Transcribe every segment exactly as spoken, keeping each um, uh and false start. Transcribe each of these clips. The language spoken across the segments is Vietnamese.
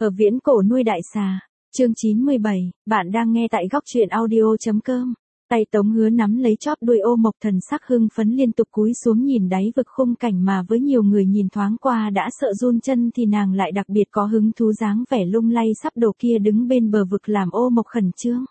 Ở viễn cổ nuôi đại xà. Chương chín mươi bảy, bạn đang nghe tại góc truyện audio.com. Tay Tống Hứa nắm lấy chóp đuôi ô mộc, thần sắc hưng phấn liên tục cúi xuống nhìn đáy vực khung cảnh mà với nhiều người nhìn thoáng qua đã sợ run chân thì nàng lại đặc biệt có hứng thú, dáng vẻ lung lay sắp đổ kia đứng bên bờ vực làm ô mộc khẩn trương.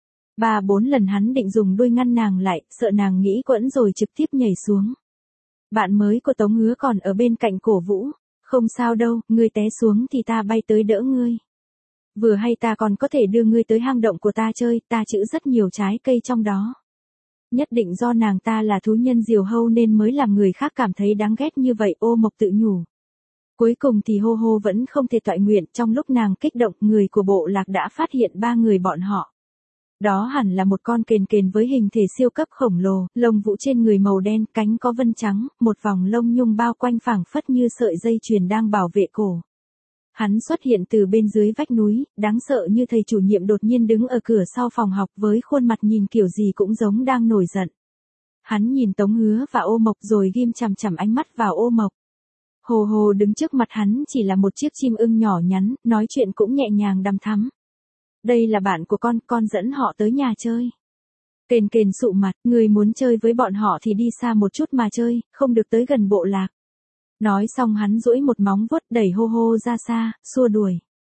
Ba bốn lần hắn định dùng đuôi ngăn nàng lại, sợ nàng nghĩ quẫn rồi trực tiếp nhảy xuống. Bạn mới của Tống Hứa còn ở bên cạnh cổ vũ. Không sao đâu, ngươi té xuống thì ta bay tới đỡ ngươi. Vừa hay ta còn có thể đưa ngươi tới hang động của ta chơi, ta trữ rất nhiều trái cây trong đó. Nhất định do nàng ta là thú nhân diều hâu nên mới làm người khác cảm thấy đáng ghét như vậy, ô mộc tự nhủ. Cuối cùng thì hô hô vẫn không thể toại nguyện, trong lúc nàng kích động người của bộ lạc đã phát hiện ba người bọn họ. Đó hẳn là một con kền kền với hình thể siêu cấp khổng lồ, lông vũ trên người màu đen, cánh có vân trắng, một vòng lông nhung bao quanh phảng phất như sợi dây chuyền đang bảo vệ cổ. Hắn xuất hiện từ bên dưới vách núi, đáng sợ như thầy chủ nhiệm đột nhiên đứng ở cửa sau phòng học với khuôn mặt nhìn kiểu gì cũng giống đang nổi giận. Hắn nhìn Tống Hứa và ô mộc rồi ghim chằm chằm ánh mắt vào ô mộc. Hồ hồ đứng trước mặt hắn chỉ là một chiếc chim ưng nhỏ nhắn, nói chuyện cũng nhẹ nhàng đằm thắm. Đây là bạn của con, con dẫn họ tới nhà chơi. Kền kền sụ mặt, người muốn chơi với bọn họ thì đi xa một chút mà chơi, không được tới gần bộ lạc. Nói xong hắn duỗi một móng vuốt đẩy hô hô ra xa, xua đuổi.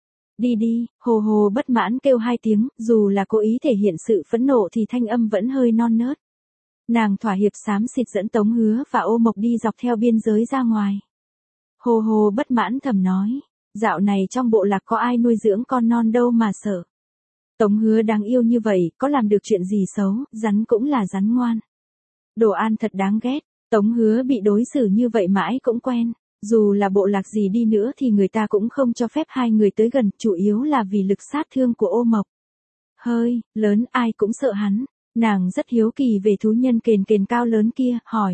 Đi đi, hồ hồ bất mãn kêu hai tiếng, dù là cố ý thể hiện sự phẫn nộ thì thanh âm vẫn hơi non nớt. Nàng thỏa hiệp xám xịt dẫn Tống Hứa và ô mộc đi dọc theo biên giới ra ngoài. Hồ hồ bất mãn thầm nói, dạo này trong bộ lạc có ai nuôi dưỡng con non đâu mà sợ. Tống Hứa đáng yêu như vậy, có làm được chuyện gì xấu, rắn cũng là rắn ngoan. Đồ An thật đáng ghét, Tống Hứa bị đối xử như vậy mãi cũng quen, dù là bộ lạc gì đi nữa thì người ta cũng không cho phép hai người tới gần, chủ yếu là vì lực sát thương của ô mộc. Hơi, lớn ai cũng sợ hắn, nàng rất hiếu kỳ về thú nhân kền kền cao lớn kia, hỏi.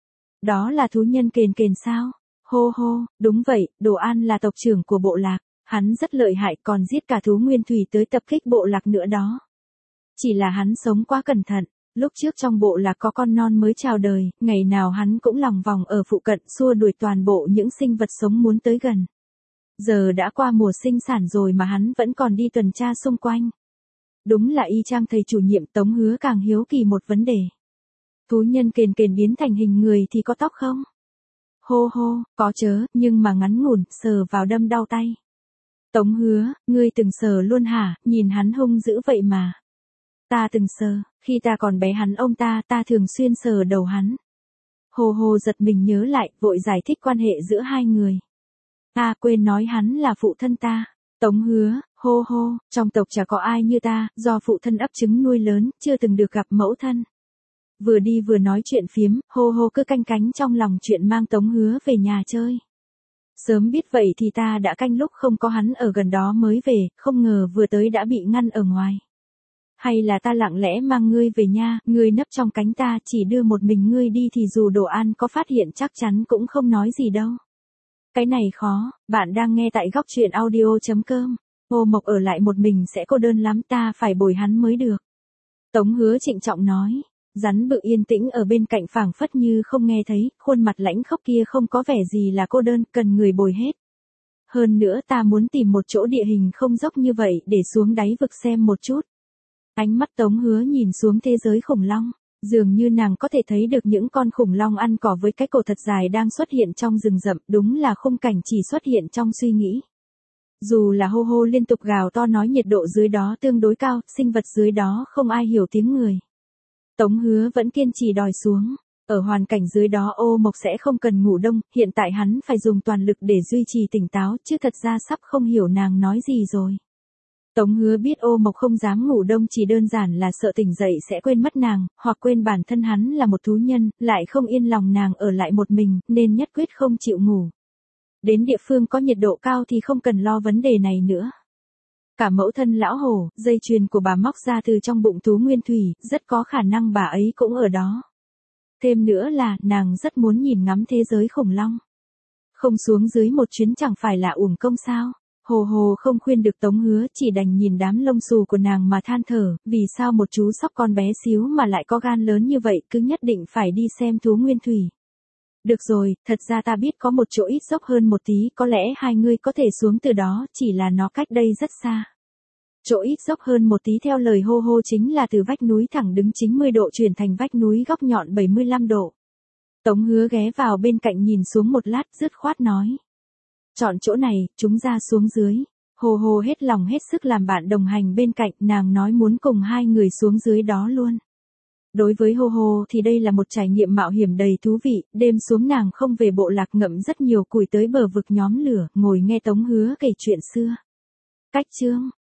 Đó là thú nhân kền kền sao? Hô hô, đúng vậy, Đồ An là tộc trưởng của bộ lạc. Hắn rất lợi hại, còn giết cả thú nguyên thủy tới tập kích bộ lạc nữa đó. Chỉ là hắn sống quá cẩn thận, lúc trước trong bộ lạc có con non mới chào đời, ngày nào hắn cũng lòng vòng ở phụ cận xua đuổi toàn bộ những sinh vật sống muốn tới gần. Giờ đã qua mùa sinh sản rồi mà hắn vẫn còn đi tuần tra xung quanh. Đúng là y chang thầy chủ nhiệm. Tống Hứa càng hiếu kỳ một vấn đề. Thú nhân kền kền biến thành hình người thì có tóc không? Hô hô, có chớ, nhưng mà ngắn ngủn, sờ vào đâm đau tay. Tống Hứa, ngươi từng sờ luôn hả, nhìn hắn hung dữ vậy mà. Ta từng sờ, khi ta còn bé hắn ông ta, ta thường xuyên sờ đầu hắn. Hồ hồ giật mình nhớ lại, vội giải thích quan hệ giữa hai người. Ta quên nói hắn là phụ thân ta. Tống Hứa, hô hô, trong tộc chả có ai như ta, do phụ thân ấp trứng nuôi lớn, chưa từng được gặp mẫu thân. Vừa đi vừa nói chuyện phiếm, hô hô cứ canh cánh trong lòng chuyện mang Tống Hứa về nhà chơi. Sớm biết vậy thì ta đã canh lúc không có hắn ở gần đó mới về, không ngờ vừa tới đã bị ngăn ở ngoài. Hay là ta lặng lẽ mang ngươi về nha, ngươi nấp trong cánh ta, chỉ đưa một mình ngươi đi thì dù Đồ An có phát hiện chắc chắn cũng không nói gì đâu. Cái này khó, bạn đang nghe tại góc truyện audio.com. Ô mộc ở lại một mình sẽ cô đơn lắm, ta phải bồi hắn mới được. Tống Hứa trịnh trọng nói. Rắn bự yên tĩnh ở bên cạnh phảng phất như không nghe thấy, khuôn mặt lãnh khốc kia không có vẻ gì là cô đơn, cần người bồi hết. Hơn nữa ta muốn tìm một chỗ địa hình không dốc như vậy để xuống đáy vực xem một chút. Ánh mắt Tống Hứa nhìn xuống thế giới khủng long, dường như nàng có thể thấy được những con khủng long ăn cỏ với cái cổ thật dài đang xuất hiện trong rừng rậm, đúng là khung cảnh chỉ xuất hiện trong suy nghĩ. Dù là hô hô liên tục gào to nói nhiệt độ dưới đó tương đối cao, sinh vật dưới đó không ai hiểu tiếng người. Tống Hứa vẫn kiên trì đòi xuống. Ở hoàn cảnh dưới đó ô mộc sẽ không cần ngủ đông, hiện tại hắn phải dùng toàn lực để duy trì tỉnh táo, chứ thật ra sắp không hiểu nàng nói gì rồi. Tống Hứa biết ô mộc không dám ngủ đông chỉ đơn giản là sợ tỉnh dậy sẽ quên mất nàng, hoặc quên bản thân hắn là một thú nhân, lại không yên lòng nàng ở lại một mình, nên nhất quyết không chịu ngủ. Đến địa phương có nhiệt độ cao thì không cần lo vấn đề này nữa. Cả mẫu thân lão hổ, dây chuyền của bà móc ra từ trong bụng thú nguyên thủy, rất có khả năng bà ấy cũng ở đó. Thêm nữa là, nàng rất muốn nhìn ngắm thế giới khủng long. Không xuống dưới một chuyến chẳng phải là uổng công sao. Hồ hồ không khuyên được Tống Hứa, chỉ đành nhìn đám lông xù của nàng mà than thở, vì sao một chú sóc con bé xíu mà lại có gan lớn như vậy, cứ nhất định phải đi xem thú nguyên thủy. Được rồi, thật ra ta biết có một chỗ ít dốc hơn một tí, có lẽ hai ngươi có thể xuống từ đó, chỉ là nó cách đây rất xa. Chỗ ít dốc hơn một tí theo lời hô hô chính là từ vách núi thẳng đứng chín mươi độ chuyển thành vách núi góc nhọn bảy mươi lăm độ. Tống Hứa ghé vào bên cạnh nhìn xuống một lát dứt khoát nói. Chọn chỗ này, chúng ra xuống dưới. Hồ Hồ hết lòng hết sức làm bạn đồng hành bên cạnh, nàng nói muốn cùng hai người xuống dưới đó luôn. Đối với Hồ Hồ thì đây là một trải nghiệm mạo hiểm đầy thú vị, đêm xuống nàng không về bộ lạc ngậm rất nhiều củi tới bờ vực nhóm lửa, ngồi nghe Tống Hứa kể chuyện xưa. Cách chương